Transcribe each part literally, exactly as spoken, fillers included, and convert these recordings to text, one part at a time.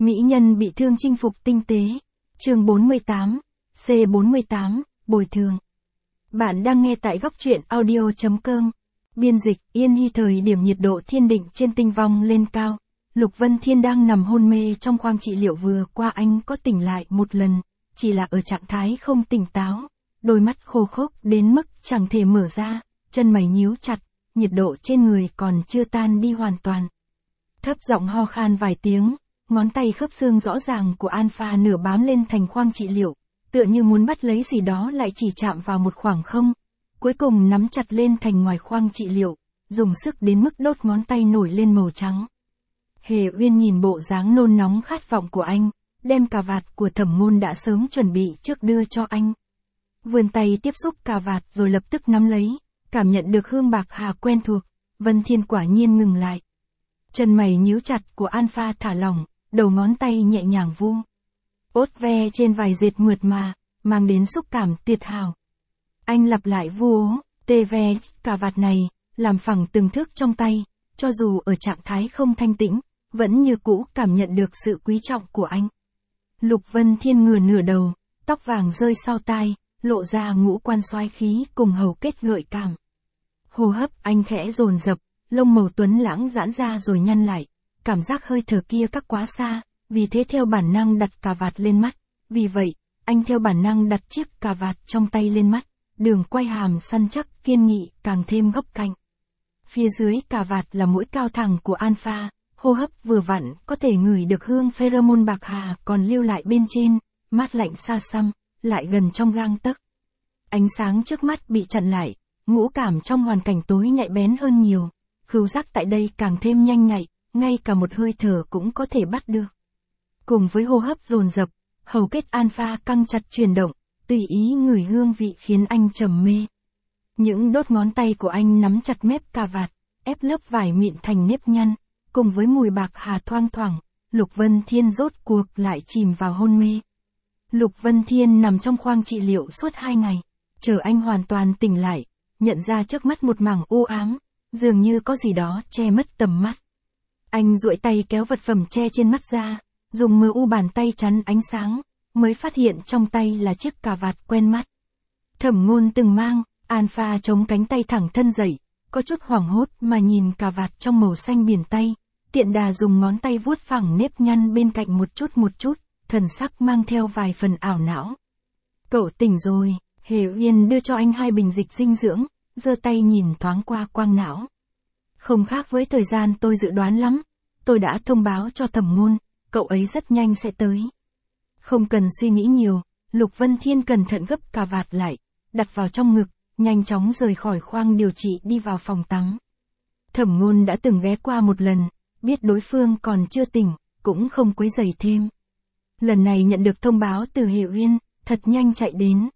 Mỹ nhân bị thương chinh phục tinh tế. Chương bốn mươi tám, C bốn mươi tám, bồi thường. Bạn đang nghe tại góc truyện audio chấm com. Biên dịch, Yên Hy. Thời điểm nhiệt độ thiên định trên tinh vong lên cao, Lục Vân Thiên đang nằm hôn mê trong khoang trị liệu vừa qua anh có tỉnh lại một lần, chỉ là ở trạng thái không tỉnh táo, đôi mắt khô khốc đến mức chẳng thể mở ra, chân mày nhíu chặt, nhiệt độ trên người còn chưa tan đi hoàn toàn. Thấp giọng ho khan vài tiếng, ngón tay khớp xương rõ ràng của Alpha nửa bám lên thành khoang trị liệu, tựa như muốn bắt lấy gì đó lại chỉ chạm vào một khoảng không, cuối cùng nắm chặt lên thành ngoài khoang trị liệu, dùng sức đến mức đốt ngón tay nổi lên màu trắng. Hề Uyên nhìn bộ dáng nôn nóng khát vọng của anh, đem cà vạt của Thẩm Ngôn đã sớm chuẩn bị trước đưa cho anh. Vươn tay tiếp xúc cà vạt rồi lập tức nắm lấy, cảm nhận được hương bạc hà quen thuộc, Vân Thiên quả nhiên ngừng lại. Chân mày nhíu chặt của Alpha thả lỏng, đầu ngón tay nhẹ nhàng vu. Ốt ve trên vài dệt mượt mà, mang đến xúc cảm tuyệt hảo. Anh lặp lại vu ố, tê ve, cà vạt này, làm phẳng từng thước trong tay, cho dù ở trạng thái không thanh tĩnh, vẫn như cũ cảm nhận được sự quý trọng của anh. Lục Vân Thiên ngửa nửa đầu, tóc vàng rơi sau tai, lộ ra ngũ quan soái khí cùng hầu kết gợi cảm. Hô hấp anh khẽ dồn dập, lông màu tuấn lãng giãn ra rồi nhăn lại, cảm giác hơi thở kia cách quá xa, vì thế theo bản năng đặt cà vạt lên mắt, vì vậy, anh theo bản năng đặt chiếc cà vạt trong tay lên mắt, đường quay hàm săn chắc kiên nghị càng thêm góc cạnh. Phía dưới cà vạt là mũi cao thẳng của Alpha, hô hấp vừa vặn có thể ngửi được hương pheromone bạc hà còn lưu lại bên trên, mát lạnh xa xăm, lại gần trong gang tấc. Ánh sáng trước mắt bị chặn lại, ngũ cảm trong hoàn cảnh tối nhạy bén hơn nhiều, khứu giác tại đây càng thêm nhanh nhạy, ngay cả một hơi thở cũng có thể bắt được. Cùng với hô hấp dồn dập, hầu kết Alpha căng chặt chuyển động, tùy ý ngửi hương vị khiến anh trầm mê. Những đốt ngón tay của anh nắm chặt mép cà vạt, ép lớp vải mịn thành nếp nhăn, cùng với mùi bạc hà thoang thoảng, Lục Vân Thiên rốt cuộc lại chìm vào hôn mê. Lục Vân Thiên nằm trong khoang trị liệu suốt hai ngày, chờ anh hoàn toàn tỉnh lại, nhận ra trước mắt một mảng u ám, dường như có gì đó che mất tầm mắt. Anh duỗi tay kéo vật phẩm che trên mắt ra, dùng mờ u bàn tay chắn ánh sáng, mới phát hiện trong tay là chiếc cà vạt quen mắt. Thẩm Ngôn từng mang, Alpha chống cánh tay thẳng thân dậy, có chút hoảng hốt mà nhìn cà vạt trong màu xanh biển tay, tiện đà dùng ngón tay vuốt phẳng nếp nhăn bên cạnh một chút một chút, thần sắc mang theo vài phần ảo não. Cậu tỉnh rồi, Hề Uyên đưa cho anh hai bình dịch dinh dưỡng, giơ tay nhìn thoáng qua quang não. Không khác với thời gian tôi dự đoán lắm, tôi đã thông báo cho Thẩm Ngôn, cậu ấy rất nhanh sẽ tới. Không cần suy nghĩ nhiều, Lục Vân Thiên cẩn thận gấp cà vạt lại, đặt vào trong ngực, nhanh chóng rời khỏi khoang điều trị đi vào phòng tắm. Thẩm Ngôn đã từng ghé qua một lần, biết đối phương còn chưa tỉnh, cũng không quấy rầy thêm. Lần này nhận được thông báo từ Hề Uyên, thật nhanh chạy đến.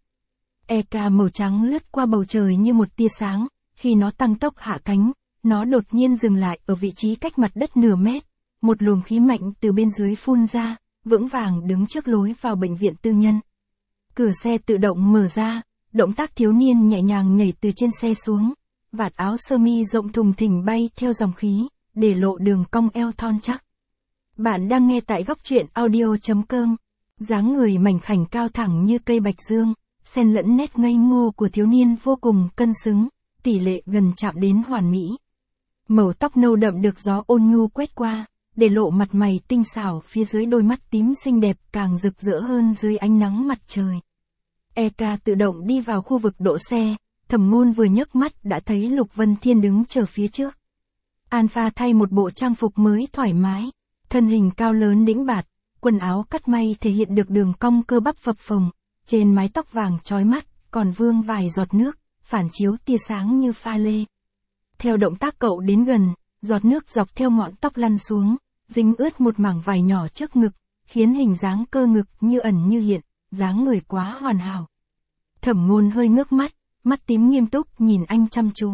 e ca màu trắng lướt qua bầu trời như một tia sáng, khi nó tăng tốc hạ cánh, nó đột nhiên dừng lại ở vị trí cách mặt đất nửa mét, một luồng khí mạnh từ bên dưới phun ra, vững vàng đứng trước lối vào bệnh viện tư nhân. Cửa xe tự động mở ra, động tác thiếu niên nhẹ nhàng nhảy từ trên xe xuống, vạt áo sơ mi rộng thùng thình bay theo dòng khí, để lộ đường cong eo thon chắc. Bạn đang nghe tại góc truyện audio chấm com. Dáng người mảnh khảnh cao thẳng như cây bạch dương, xen lẫn nét ngây ngô của thiếu niên vô cùng cân xứng, tỷ lệ gần chạm đến hoàn mỹ. Màu tóc nâu đậm được gió ôn nhu quét qua, để lộ mặt mày tinh xảo phía dưới đôi mắt tím xinh đẹp càng rực rỡ hơn dưới ánh nắng mặt trời. e ca tự động đi vào khu vực đỗ xe, Thẩm Ngôn vừa nhấc mắt đã thấy Lục Vân Thiên đứng chờ phía trước. Alpha thay một bộ trang phục mới thoải mái, thân hình cao lớn đĩnh bạt, quần áo cắt may thể hiện được đường cong cơ bắp phập phồng, trên mái tóc vàng chói mắt, còn vương vài giọt nước, phản chiếu tia sáng như pha lê. Theo động tác cậu đến gần, giọt nước dọc theo ngọn tóc lăn xuống, dính ướt một mảng vải nhỏ trước ngực, khiến hình dáng cơ ngực như ẩn như hiện, dáng người quá hoàn hảo. Thẩm Ngôn hơi ngước mắt, mắt tím nghiêm túc nhìn anh chăm chú.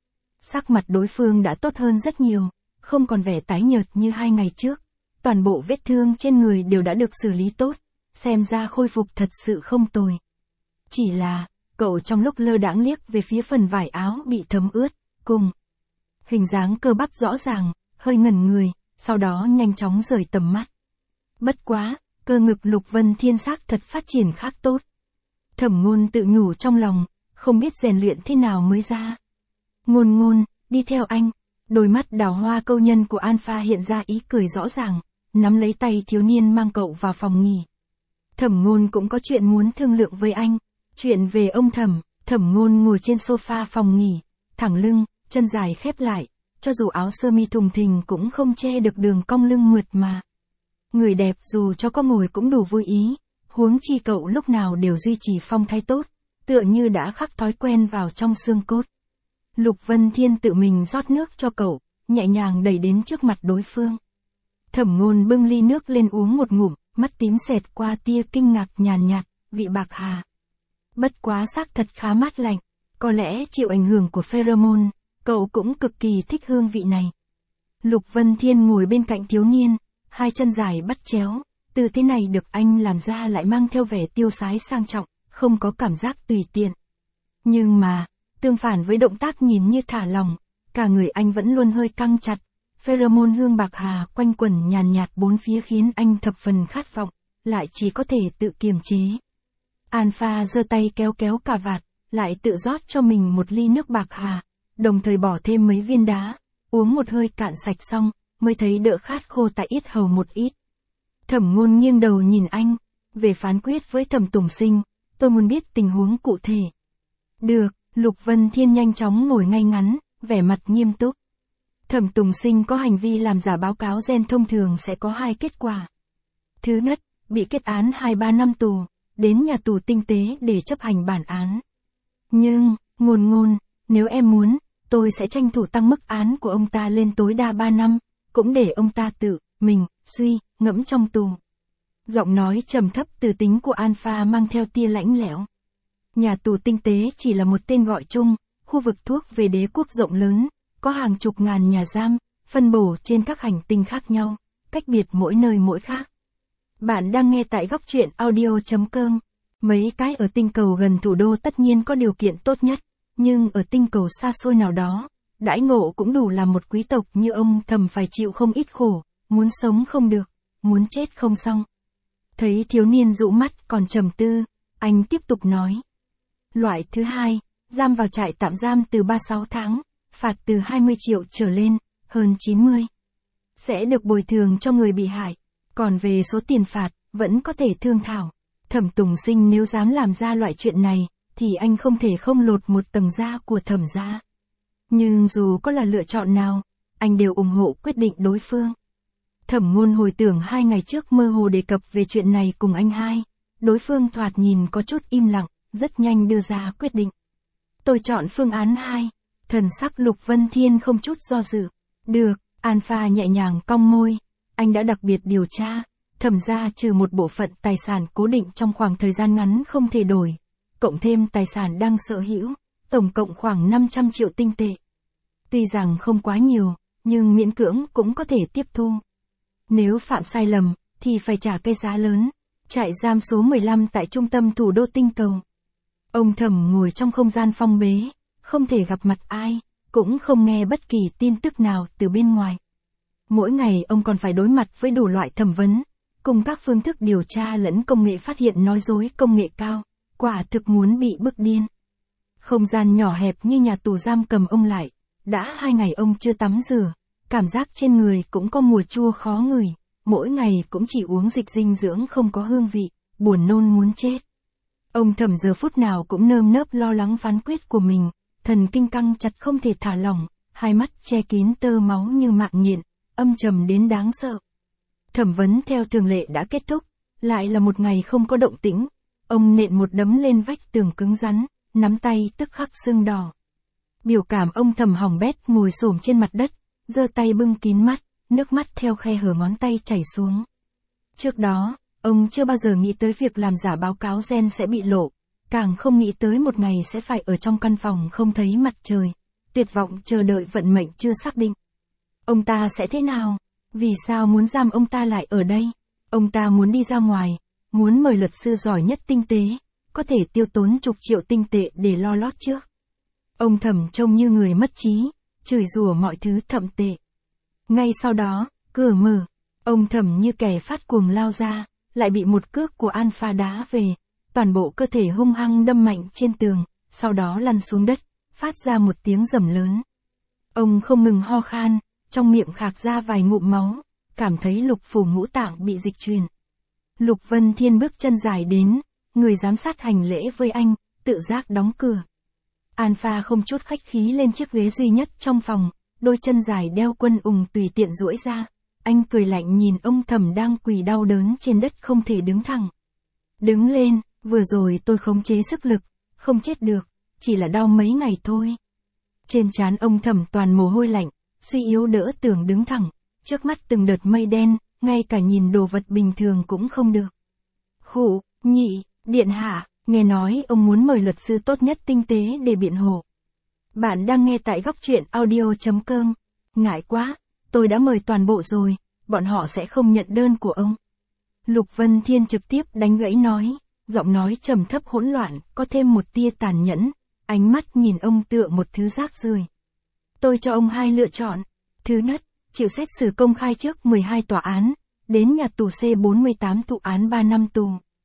Sắc mặt đối phương đã tốt hơn rất nhiều, không còn vẻ tái nhợt như hai ngày trước, toàn bộ vết thương trên người đều đã được xử lý tốt, xem ra khôi phục thật sự không tồi. Chỉ là, cậu trong lúc lơ đãng liếc về phía phần vải áo bị thấm ướt, cùng hình dáng cơ bắp rõ ràng, hơi ngẩn người, sau đó nhanh chóng rời tầm mắt. Bất quá, cơ ngực Lục Vân Thiên xác thật phát triển khác tốt. Thẩm Ngôn tự nhủ trong lòng, không biết rèn luyện thế nào mới ra. Ngôn Ngôn, đi theo anh. Đôi mắt đào hoa câu nhân của Alpha hiện ra ý cười rõ ràng, nắm lấy tay thiếu niên mang cậu vào phòng nghỉ. Thẩm Ngôn cũng có chuyện muốn thương lượng với anh. Chuyện về ông Thẩm. Thẩm Ngôn ngồi trên sofa phòng nghỉ, thẳng lưng, chân dài khép lại, cho dù áo sơ mi thùng thình cũng không che được đường cong lưng mượt mà. Người đẹp dù cho có ngồi cũng đủ vui ý, huống chi cậu lúc nào đều duy trì phong thái tốt, tựa như đã khắc thói quen vào trong xương cốt. Lục Vân Thiên tự mình rót nước cho cậu, nhẹ nhàng đẩy đến trước mặt đối phương. Thẩm Ngôn bưng ly nước lên uống một ngụm, mắt tím xẹt qua tia kinh ngạc nhàn nhạt, vị bạc hà. Bất quá xác thật khá mát lạnh, có lẽ chịu ảnh hưởng của pheromone, cậu cũng cực kỳ thích hương vị này. Lục Vân Thiên ngồi bên cạnh thiếu niên, hai chân dài bắt chéo, từ thế này được anh làm ra lại mang theo vẻ tiêu sái sang trọng, không có cảm giác tùy tiện. Nhưng mà, tương phản với động tác nhìn như thả lỏng, cả người anh vẫn luôn hơi căng chặt, pheromone hương bạc hà quanh quẩn nhàn nhạt bốn phía khiến anh thập phần khát vọng, lại chỉ có thể tự kiềm chế. Alpha giơ tay kéo kéo cà vạt, lại tự rót cho mình một ly nước bạc hà, đồng thời bỏ thêm mấy viên đá, uống một hơi cạn sạch xong, mới thấy đỡ khát khô tại yết hầu một ít. Thẩm Ngôn nghiêng đầu nhìn anh, về phán quyết với Thẩm Tùng Sinh, tôi muốn biết tình huống cụ thể. Được, Lục Vân Thiên nhanh chóng ngồi ngay ngắn, vẻ mặt nghiêm túc. Thẩm Tùng Sinh có hành vi làm giả báo cáo gen thông thường sẽ có hai kết quả. Thứ nhất, bị kết án hai ba năm tù, đến nhà tù tinh tế để chấp hành bản án. Nhưng, Ngôn Ngôn, nếu em muốn, tôi sẽ tranh thủ tăng mức án của ông ta lên tối đa ba năm, cũng để ông ta tự, mình, suy, ngẫm trong tù. Giọng nói trầm thấp từ tính của Alpha mang theo tia lãnh lẽo. Nhà tù tinh tế chỉ là một tên gọi chung, khu vực thuốc về đế quốc rộng lớn, có hàng chục ngàn nhà giam, phân bổ trên các hành tinh khác nhau, cách biệt mỗi nơi mỗi khác. Bạn đang nghe tại góc truyện audio chấm com. Mấy cái ở tinh cầu gần thủ đô tất nhiên có điều kiện tốt nhất, nhưng ở tinh cầu xa xôi nào đó, đãi ngộ cũng đủ làm một quý tộc như ông Thẩm phải chịu không ít khổ, muốn sống không được, muốn chết không xong. Thấy thiếu niên dụ mắt còn trầm tư, anh tiếp tục nói. Loại thứ hai, giam vào trại tạm giam từ ba mươi sáu tháng, phạt từ hai mươi triệu trở lên, hơn chín mươi. Sẽ được bồi thường cho người bị hại, còn về số tiền phạt, vẫn có thể thương thảo. Thẩm Tùng Sinh nếu dám làm ra loại chuyện này, thì anh không thể không lột một tầng da của Thẩm gia. Nhưng dù có là lựa chọn nào, anh đều ủng hộ quyết định đối phương. Thẩm Ngôn hồi tưởng hai ngày trước mơ hồ đề cập về chuyện này cùng anh hai, đối phương thoạt nhìn có chút im lặng, rất nhanh đưa ra quyết định. Tôi chọn phương án hai, thần sắc Lục Vân Thiên không chút do dự. Được, Alpha nhẹ nhàng cong môi, anh đã đặc biệt điều tra, Thẩm gia trừ một bộ phận tài sản cố định trong khoảng thời gian ngắn không thể đổi, cộng thêm tài sản đang sở hữu, tổng cộng khoảng năm trăm triệu tinh tệ. Tuy rằng không quá nhiều, nhưng miễn cưỡng cũng có thể tiếp thu. Nếu phạm sai lầm, thì phải trả cái giá lớn. Trại giam số mười lăm tại trung tâm thủ đô tinh cầu. Ông Thẩm ngồi trong không gian phong bế, không thể gặp mặt ai, cũng không nghe bất kỳ tin tức nào từ bên ngoài. Mỗi ngày ông còn phải đối mặt với đủ loại thẩm vấn, cùng các phương thức điều tra lẫn công nghệ phát hiện nói dối công nghệ cao, quả thực muốn bị bức điên. Không gian nhỏ hẹp như nhà tù giam cầm ông lại, đã hai ngày ông chưa tắm rửa, cảm giác trên người cũng có mùi chua khó ngửi, mỗi ngày cũng chỉ uống dịch dinh dưỡng không có hương vị, buồn nôn muốn chết. Ông Thẩm giờ phút nào cũng nơm nớp lo lắng phán quyết của mình, thần kinh căng chặt không thể thả lỏng, hai mắt che kín tơ máu như mạng nhện, âm trầm đến đáng sợ. Thẩm vấn theo thường lệ đã kết thúc, lại là một ngày không có động tĩnh, ông nện một đấm lên vách tường cứng rắn, nắm tay tức khắc sưng đỏ. Biểu cảm ông Thẩm hỏng bét ngồi xổm trên mặt đất, giơ tay bưng kín mắt, nước mắt theo khe hở ngón tay chảy xuống. Trước đó, ông chưa bao giờ nghĩ tới việc làm giả báo cáo gen sẽ bị lộ, càng không nghĩ tới một ngày sẽ phải ở trong căn phòng không thấy mặt trời, tuyệt vọng chờ đợi vận mệnh chưa xác định. Ông ta sẽ thế nào? Vì sao muốn giam ông ta lại ở đây? Ông ta muốn đi ra ngoài, muốn mời luật sư giỏi nhất tinh tế, có thể tiêu tốn chục triệu tinh tệ để lo lót trước. Ông Thẩm trông như người mất trí, chửi rủa mọi thứ thậm tệ. Ngay sau đó, cửa mở, Ông Thẩm như kẻ phát cuồng lao ra, lại bị một cước của Alpha đá về, toàn bộ cơ thể hung hăng đâm mạnh trên tường, sau đó lăn xuống đất, phát ra một tiếng rầm lớn. Ông không ngừng ho khan, trong miệng khạc ra vài ngụm máu, cảm thấy lục phủ ngũ tạng bị dịch chuyển. Lục Vân Thiên bước chân dài đến, người giám sát hành lễ với anh, tự giác đóng cửa. Alpha không chút khách khí lên chiếc ghế duy nhất trong phòng, đôi chân dài đeo quân ùng tùy tiện duỗi ra. Anh cười lạnh nhìn ông Thẩm đang quỳ đau đớn trên đất không thể đứng thẳng. Đứng lên, vừa rồi tôi khống chế sức lực, không chết được, chỉ là đau mấy ngày thôi. Trên trán ông Thẩm toàn mồ hôi lạnh, suy yếu đỡ tường đứng thẳng, trước mắt từng đợt mây đen, ngay cả nhìn đồ vật bình thường cũng không được. Khụ, nhị, điện hạ, nghe nói ông muốn mời luật sư tốt nhất tinh tế để biện hộ. Bạn đang nghe tại góc truyện audio chấm com. Ngại quá, tôi đã mời toàn bộ rồi, bọn họ sẽ không nhận đơn của ông. Lục Vân Thiên trực tiếp đánh gãy nói, giọng nói trầm thấp hỗn loạn, có thêm một tia tàn nhẫn, ánh mắt nhìn ông tựa một thứ rác rưởi. Tôi cho ông hai lựa chọn. Thứ nhất, chịu xét xử công khai trước mười hai tòa án, đến nhà tù C bốn mươi tám thụ án ba năm tù.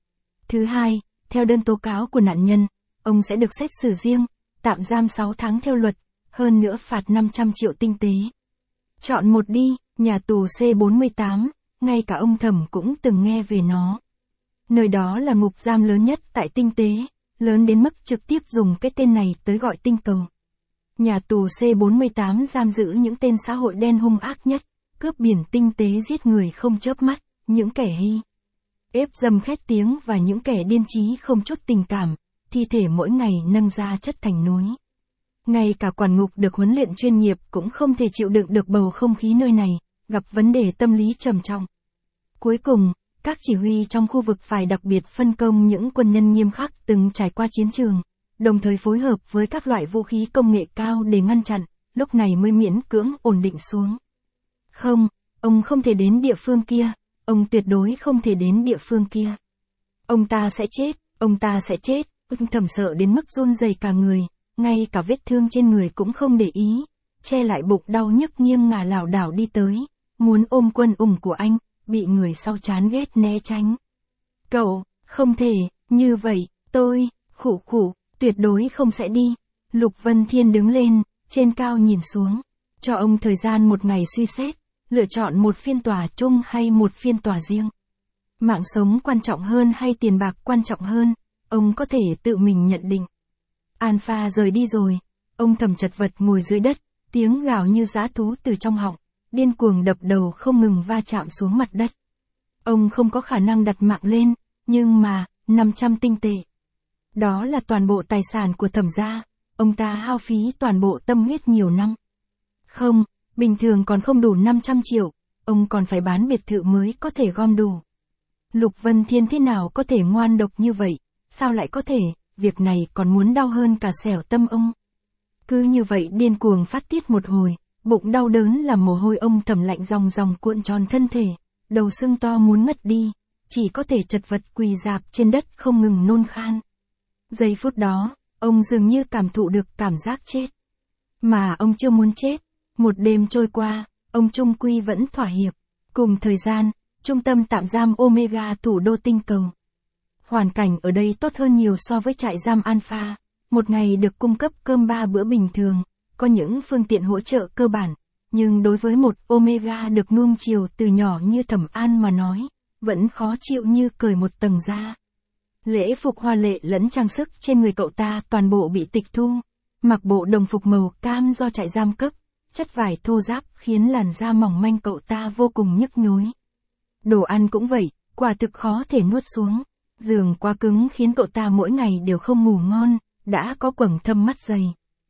Thứ hai, theo đơn tố cáo của nạn nhân, ông sẽ được xét xử riêng, tạm giam sáu tháng theo luật, hơn nữa phạt năm trăm triệu tinh tế. Chọn một đi, nhà tù C bốn mươi tám, ngay cả ông Thẩm cũng từng nghe về nó. Nơi đó là ngục giam lớn nhất tại tinh tế, lớn đến mức trực tiếp dùng cái tên này tới gọi tinh cầu. Nhà tù C bốn mươi tám giam giữ những tên xã hội đen hung ác nhất, cướp biển tinh tế giết người không chớp mắt, những kẻ hy ép dâm khét tiếng và những kẻ điên trí không chút tình cảm, thi thể mỗi ngày nâng ra chất thành núi. Ngay cả quản ngục được huấn luyện chuyên nghiệp cũng không thể chịu đựng được bầu không khí nơi này, gặp vấn đề tâm lý trầm trọng. Cuối cùng, các chỉ huy trong khu vực phải đặc biệt phân công những quân nhân nghiêm khắc từng trải qua chiến trường, đồng thời phối hợp với các loại vũ khí công nghệ cao để ngăn chặn, lúc này mới miễn cưỡng ổn định xuống. Không, ông không thể đến địa phương kia, ông tuyệt đối không thể đến địa phương kia. Ông ta sẽ chết, ông ta sẽ chết, ông Thẩm sợ đến mức run rẩy cả người, ngay cả vết thương trên người cũng không để ý, che lại bụng đau nhức nghiêng ngả lảo đảo đi tới, muốn ôm quân ủng của anh, bị người sau chán ghét né tránh. Cậu, không thể, như vậy, tôi, khụ khụ, tuyệt đối không sẽ đi. Lục Vân Thiên đứng lên, trên cao nhìn xuống, cho ông thời gian một ngày suy xét, lựa chọn một phiên tòa chung hay một phiên tòa riêng. Mạng sống quan trọng hơn hay tiền bạc quan trọng hơn, ông có thể tự mình nhận định. Alpha rời đi rồi, ông Thẩm chật vật ngồi dưới đất, tiếng gào như dã thú từ trong họng, điên cuồng đập đầu không ngừng va chạm xuống mặt đất. Ông không có khả năng đặt mạng lên, nhưng mà, năm trăm tinh tệ. Đó là toàn bộ tài sản của Thẩm gia, ông ta hao phí toàn bộ tâm huyết nhiều năm. Không, bình thường còn không đủ năm trăm triệu, ông còn phải bán biệt thự mới có thể gom đủ. Lục Vân Thiên thế nào có thể ngoan độc như vậy, sao lại có thể, việc này còn muốn đau hơn cả xẻo tâm ông. Cứ như vậy điên cuồng phát tiết một hồi, bụng đau đớn làm mồ hôi ông Thẩm lạnh ròng ròng cuộn tròn thân thể, đầu sưng to muốn ngất đi, chỉ có thể chật vật quỳ rạp trên đất không ngừng nôn khan. Giây phút đó, ông dường như cảm thụ được cảm giác chết. Mà ông chưa muốn chết. Một đêm trôi qua, ông trung quy vẫn thỏa hiệp. Cùng thời gian, trung tâm tạm giam Omega thủ đô tinh cầu. Hoàn cảnh ở đây tốt hơn nhiều so với trại giam Alpha. Một ngày được cung cấp cơm ba bữa bình thường, có những phương tiện hỗ trợ cơ bản. Nhưng đối với một Omega được nuông chiều từ nhỏ như Thẩm An mà nói, vẫn khó chịu như cởi một tầng da. Lễ phục hoa lệ lẫn trang sức trên người cậu ta toàn bộ bị tịch thu. Mặc bộ đồng phục màu cam do trại giam cấp, chất vải thô ráp khiến làn da mỏng manh cậu ta vô cùng nhức nhối. Đồ ăn cũng vậy, quả thực khó thể nuốt xuống. Giường quá cứng khiến cậu ta mỗi ngày đều không ngủ ngon, đã có quầng thâm mắt dày.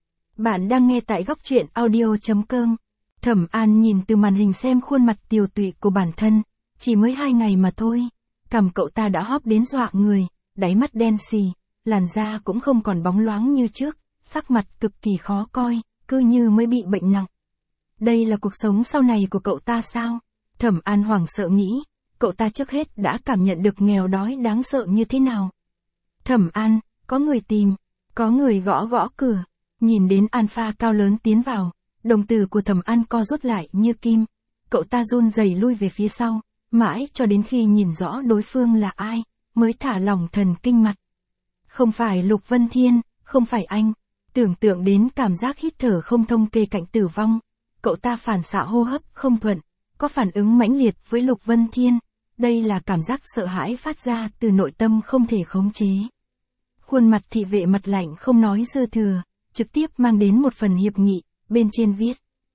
Bạn đang nghe tại góc truyện audio chấm com. Thẩm An nhìn từ màn hình xem khuôn mặt tiều tụy của bản thân, chỉ mới hai ngày mà thôi. Cằm cậu ta đã hóp đến dọa người, đáy mắt đen xì, làn da cũng không còn bóng loáng như trước, sắc mặt cực kỳ khó coi, cứ như mới bị bệnh nặng. Đây là cuộc sống sau này của cậu ta sao? Thẩm An hoảng sợ nghĩ, cậu ta trước hết đã cảm nhận được nghèo đói đáng sợ như thế nào. Thẩm An, có người tìm, có người gõ gõ cửa, nhìn đến Alpha cao lớn tiến vào, đồng tử của Thẩm An co rút lại như kim. cậu ta run rẩy lui về phía sau, mãi cho đến khi nhìn rõ đối phương là ai, mới thả lỏng thần kinh mặt. Không phải Lục Vân Thiên, không phải anh. Tưởng tượng đến cảm giác hít thở không thông kề cạnh tử vong, cậu ta phản xạ hô hấp không thuận, có phản ứng mãnh liệt với Lục Vân Thiên. Đây là cảm giác sợ hãi phát ra từ nội tâm không thể khống chế. Khuôn mặt thị vệ mặt lạnh không nói dư thừa, trực tiếp mang đến một phần hiệp nghị, bên trên viết.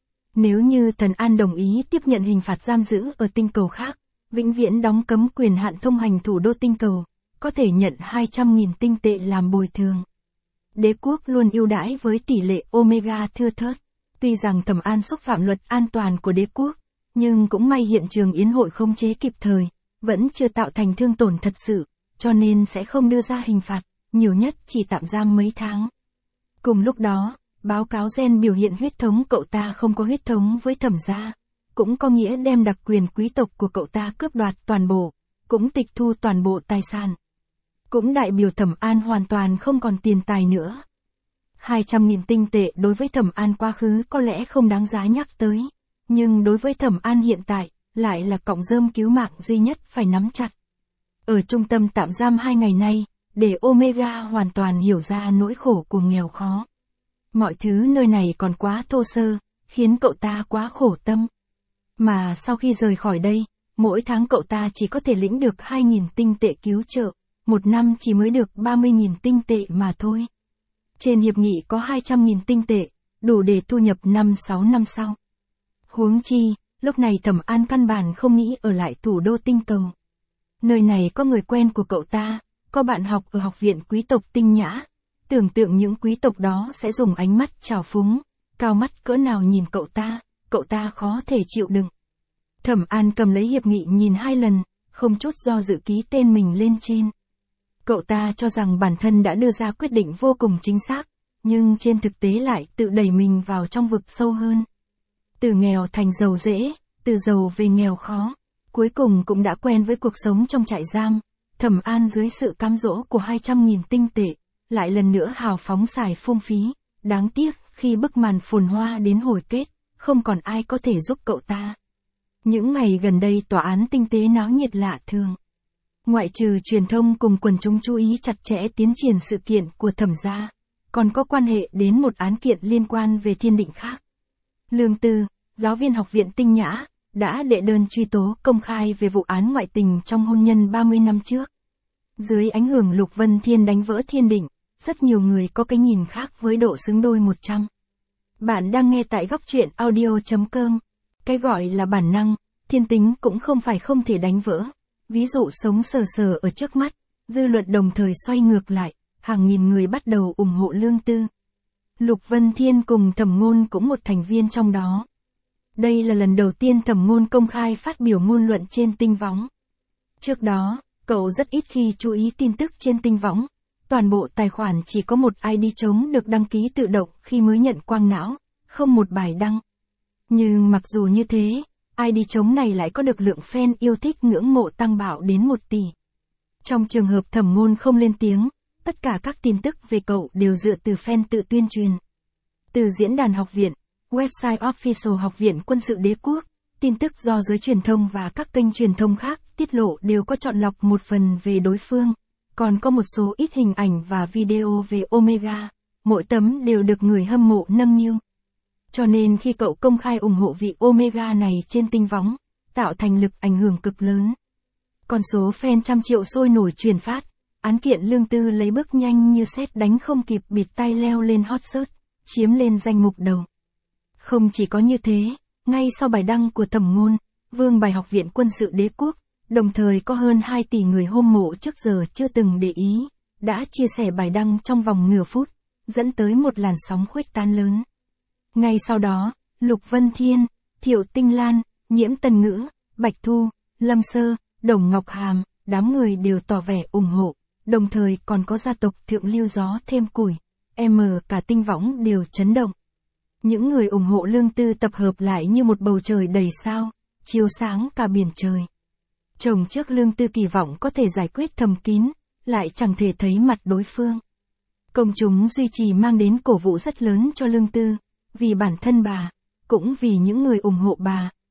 Nếu như Thần An đồng ý tiếp nhận hình phạt giam giữ ở tinh cầu khác, vĩnh viễn đóng cấm quyền hạn thông hành thủ đô tinh cầu, có thể nhận hai trăm nghìn tinh tệ làm bồi thường. Đế quốc luôn ưu đãi với tỷ lệ Omega thưa thớt. Tuy rằng Thẩm An xúc phạm luật an toàn của đế quốc, nhưng cũng may hiện trường yến hội khống chế kịp thời, vẫn chưa tạo thành thương tổn thật sự, cho nên sẽ không đưa ra hình phạt, nhiều nhất chỉ tạm giam mấy tháng. Cùng lúc đó, báo cáo gen biểu hiện huyết thống cậu ta không có huyết thống với Thẩm gia, cũng có nghĩa đem đặc quyền quý tộc của cậu ta cướp đoạt toàn bộ, cũng tịch thu toàn bộ tài sản. Cũng đại biểu Thẩm An hoàn toàn không còn tiền tài nữa. hai trăm nghìn tinh tệ đối với Thẩm An quá khứ có lẽ không đáng giá nhắc tới, nhưng đối với Thẩm An hiện tại, lại là cọng rơm cứu mạng duy nhất phải nắm chặt. Ở trung tâm tạm giam hai ngày nay, để Omega hoàn toàn hiểu ra nỗi khổ của nghèo khó. Mọi thứ nơi này còn quá thô sơ, khiến cậu ta quá khổ tâm. Mà sau khi rời khỏi đây, mỗi tháng cậu ta chỉ có thể lĩnh được hai nghìn tinh tệ cứu trợ, một năm chỉ mới được ba mươi nghìn tinh tệ mà thôi. Trên hiệp nghị có hai trăm nghìn tinh tệ, đủ để thu nhập năm sáu năm sau. Huống chi, lúc này Thẩm An căn bản không nghĩ ở lại thủ đô tinh cầu. Nơi này có người quen của cậu ta, có bạn học ở học viện quý tộc tinh nhã. Tưởng tượng những quý tộc đó sẽ dùng ánh mắt trào phúng, cao mắt cỡ nào nhìn cậu ta, cậu ta khó thể chịu đựng. Thẩm An cầm lấy hiệp nghị nhìn hai lần, không chút do dự ký tên mình lên trên. Cậu ta cho rằng bản thân đã đưa ra quyết định vô cùng chính xác, nhưng trên thực tế lại tự đẩy mình vào trong vực sâu hơn. Từ nghèo thành giàu dễ, từ giàu về nghèo khó, cuối cùng cũng đã quen với cuộc sống trong trại giam. Thẩm An dưới sự cám dỗ của hai trăm nghìn tinh tệ, lại lần nữa hào phóng xài phung phí, đáng tiếc khi bức màn phồn hoa đến hồi kết, không còn ai có thể giúp cậu ta. Những ngày gần đây tòa án tinh tế náo nhiệt lạ thường. Ngoại trừ truyền thông cùng quần chúng chú ý chặt chẽ tiến triển sự kiện của Thẩm gia, còn có quan hệ đến một án kiện liên quan về thiên định khác. Lương Tư, giáo viên học viện tinh nhã, đã đệ đơn truy tố công khai về vụ án ngoại tình trong hôn nhân ba mươi năm trước. Dưới ánh hưởng Lục Vân Thiên đánh vỡ thiên định, rất nhiều người có cái nhìn khác với độ xứng đôi một trăm. Bạn đang nghe tại góc truyện audio chấm com. Cái gọi là bản năng, thiên tính cũng không phải không thể đánh vỡ. Ví dụ sống sờ sờ ở trước mắt, dư luận đồng thời xoay ngược lại, hàng nghìn người bắt đầu ủng hộ Lương Tư. Lục Vân Thiên cùng Thẩm Ngôn cũng một thành viên trong đó. Đây là lần đầu tiên Thẩm Ngôn công khai phát biểu ngôn luận trên tinh võng. Trước đó, cậu rất ít khi chú ý tin tức trên tinh võng. Toàn bộ tài khoản chỉ có một i đê trống được đăng ký tự động khi mới nhận quang não, không một bài đăng. Nhưng mặc dù như thế, i đê trống này lại có được lượng fan yêu thích ngưỡng mộ tăng bạo đến một tỷ. Trong trường hợp Thẩm Ngôn không lên tiếng, tất cả các tin tức về cậu đều dựa từ fan tự tuyên truyền. Từ diễn đàn học viện, website official học viện quân sự đế quốc, tin tức do giới truyền thông và các kênh truyền thông khác tiết lộ đều có chọn lọc một phần về đối phương, còn có một số ít hình ảnh và video về Omega, mỗi tấm đều được người hâm mộ nâng niu. Cho nên khi cậu công khai ủng hộ vị Omega này trên tinh võng, tạo thành lực ảnh hưởng cực lớn. Con số fan trăm triệu sôi nổi truyền phát, án kiện Lương Tư lấy bước nhanh như sét đánh không kịp bịt tai leo lên hot search, chiếm lên danh mục đầu. Không chỉ có như thế, ngay sau bài đăng của Thẩm Ngôn, vương bài học viện quân sự đế quốc, đồng thời có hơn hai tỷ người hâm mộ trước giờ chưa từng để ý, đã chia sẻ bài đăng trong vòng nửa phút, dẫn tới một làn sóng khuếch tán lớn. Ngay sau đó, Lục Vân Thiên, Thiệu Tinh Lan, Nhiễm Tần Ngữ, Bạch Thu, Lâm Sơ, Đồng Ngọc Hàm, đám người đều tỏ vẻ ủng hộ, đồng thời còn có gia tộc Thượng Lưu Gió thêm củi, em cả tinh võng đều chấn động. Những người ủng hộ Lương Tư tập hợp lại như một bầu trời đầy sao, chiếu sáng cả biển trời. Chồng trước Lương Tư kỳ vọng có thể giải quyết thầm kín, lại chẳng thể thấy mặt đối phương. Công chúng duy trì mang đến cổ vũ rất lớn cho Lương Tư, vì bản thân bà, cũng vì những người ủng hộ bà,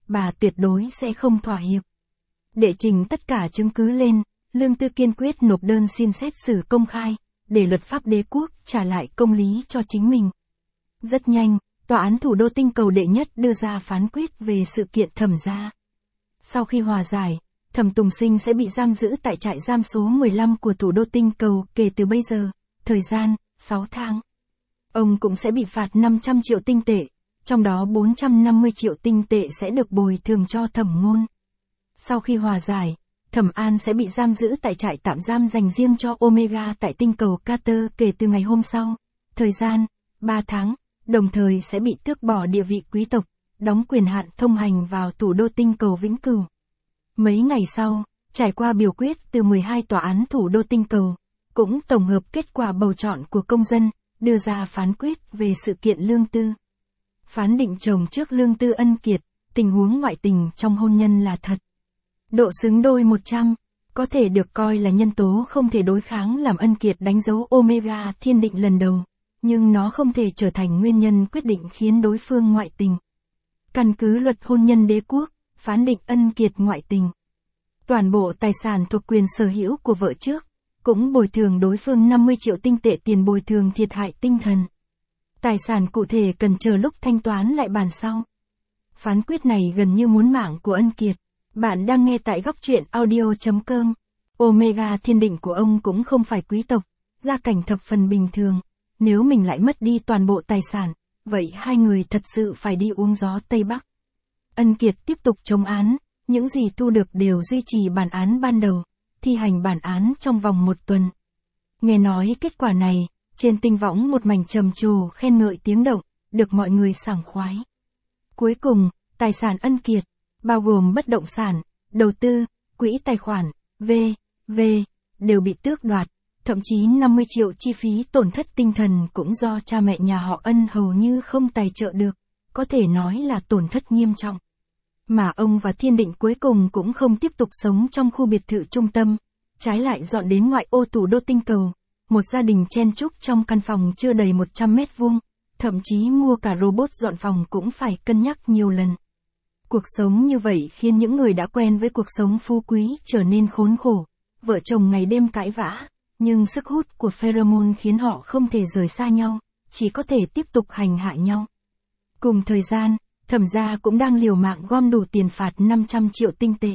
bà tuyệt đối sẽ không thỏa hiệp. Để trình tất cả chứng cứ lên, Lương Tư kiên quyết nộp đơn xin xét xử công khai, để luật pháp đế quốc trả lại công lý cho chính mình. Rất nhanh, Tòa án thủ đô Tinh Cầu đệ nhất đưa ra phán quyết về sự kiện Thẩm gia. Sau khi hòa giải, Thẩm Tùng Sinh sẽ bị giam giữ tại trại giam số mười lăm của thủ đô Tinh Cầu kể từ bây giờ, thời gian, sáu tháng. Ông cũng sẽ bị phạt năm trăm triệu tinh tệ, trong đó bốn trăm năm mươi triệu tinh tệ sẽ được bồi thường cho Thẩm Ngôn. Sau khi hòa giải, Thẩm An sẽ bị giam giữ tại trại tạm giam dành riêng cho Omega tại Tinh Cầu Carter kể từ ngày hôm sau, thời gian, ba tháng, đồng thời sẽ bị tước bỏ địa vị quý tộc, đóng quyền hạn thông hành vào thủ đô Tinh Cầu vĩnh cửu. Mấy ngày sau, trải qua biểu quyết từ mười hai tòa án thủ đô Tinh Cầu, cũng tổng hợp kết quả bầu chọn của công dân, đưa ra phán quyết về sự kiện Lương Tư. Phán định chồng trước Lương Tư ân kiệt, tình huống ngoại tình trong hôn nhân là thật. Độ xứng đôi một trăm, có thể được coi là nhân tố không thể đối kháng làm ân kiệt đánh dấu Omega thiên định lần đầu, nhưng nó không thể trở thành nguyên nhân quyết định khiến đối phương ngoại tình. Căn cứ luật hôn nhân đế quốc, phán định ân kiệt ngoại tình. Toàn bộ tài sản thuộc quyền sở hữu của vợ trước, cũng bồi thường đối phương năm mươi triệu tinh tệ tiền bồi thường thiệt hại tinh thần. Tài sản cụ thể cần chờ lúc thanh toán lại bàn sau. Phán quyết này gần như muốn mạng của ân kiệt. Bạn đang nghe tại góc truyện audio chấm com. Omega thiên định của ông cũng không phải quý tộc, gia cảnh thập phần bình thường. Nếu mình lại mất đi toàn bộ tài sản, vậy hai người thật sự phải đi uống gió Tây Bắc. Ân kiệt tiếp tục chống án, những gì thu được đều duy trì bản án ban đầu, thi hành bản án trong vòng một tuần. Nghe nói kết quả này, trên tinh võng một mảnh trầm trồ khen ngợi tiếng động, được mọi người sảng khoái. Cuối cùng, tài sản ân kiệt, bao gồm bất động sản, đầu tư, quỹ tài khoản, vân vân, đều bị tước đoạt, thậm chí năm mươi triệu chi phí tổn thất tinh thần cũng do cha mẹ nhà họ Ân hầu như không tài trợ được, có thể nói là tổn thất nghiêm trọng. Mà ông và Thiên Định cuối cùng cũng không tiếp tục sống trong khu biệt thự trung tâm, trái lại dọn đến ngoại ô thủ đô Tinh Cầu, một gia đình chen chúc trong căn phòng chưa đầy một trăm mét vuông, thậm chí mua cả robot dọn phòng cũng phải cân nhắc nhiều lần. Cuộc sống như vậy khiến những người đã quen với cuộc sống phú quý trở nên khốn khổ, vợ chồng ngày đêm cãi vã, nhưng sức hút của pheromone khiến họ không thể rời xa nhau, chỉ có thể tiếp tục hành hạ nhau. Cùng thời gian, Thẩm gia cũng đang liều mạng gom đủ tiền phạt năm trăm triệu tinh tệ.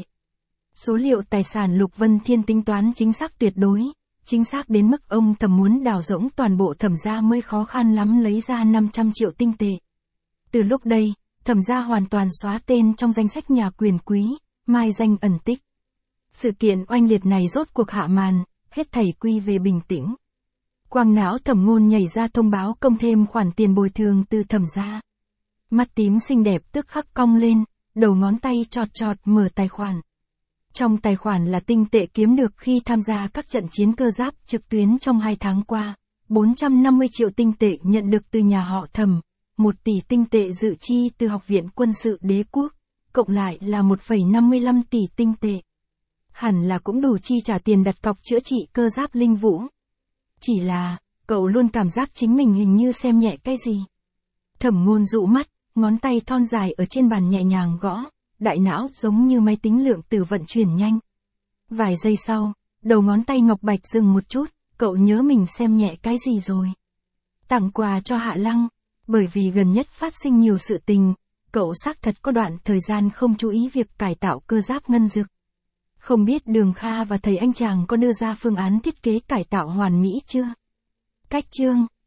Số liệu tài sản Lục Vân Thiên tính toán chính xác tuyệt đối, chính xác đến mức ông Thẩm muốn đào rỗng toàn bộ Thẩm gia mới khó khăn lắm lấy ra năm trăm triệu tinh tệ. Từ lúc đây, Thẩm gia hoàn toàn xóa tên trong danh sách nhà quyền quý, mai danh ẩn tích. Sự kiện oanh liệt này rốt cuộc hạ màn, hết thảy quy về bình tĩnh. Quang não Thẩm Ngôn nhảy ra thông báo công thêm khoản tiền bồi thường từ Thẩm gia. Mắt tím xinh đẹp tức khắc cong lên, đầu ngón tay chọt chọt mở tài khoản. Trong tài khoản là tinh tệ kiếm được khi tham gia các trận chiến cơ giáp trực tuyến trong hai tháng qua, bốn trăm năm mươi triệu tinh tệ nhận được từ nhà họ Thẩm, một tỷ tinh tệ dự chi từ Học viện Quân sự Đế quốc, cộng lại là một phẩy năm mươi lăm tỷ tinh tệ. Hẳn là cũng đủ chi trả tiền đặt cọc chữa trị cơ giáp Linh Vũ. Chỉ là, cậu luôn cảm giác chính mình hình như xem nhẹ cái gì. Thẩm Ngôn dụ mắt, ngón tay thon dài ở trên bàn nhẹ nhàng gõ, đại não giống như máy tính lượng tử vận chuyển nhanh. Vài giây sau, đầu ngón tay ngọc bạch dừng một chút, cậu nhớ mình xem nhẹ cái gì rồi. Tặng quà cho Hạ Lăng, bởi vì gần nhất phát sinh nhiều sự tình, cậu xác thật có đoạn thời gian không chú ý việc cải tạo cơ giáp ngân dực. Không biết Đường Kha và thầy anh chàng có đưa ra phương án thiết kế cải tạo hoàn mỹ chưa? Cách chương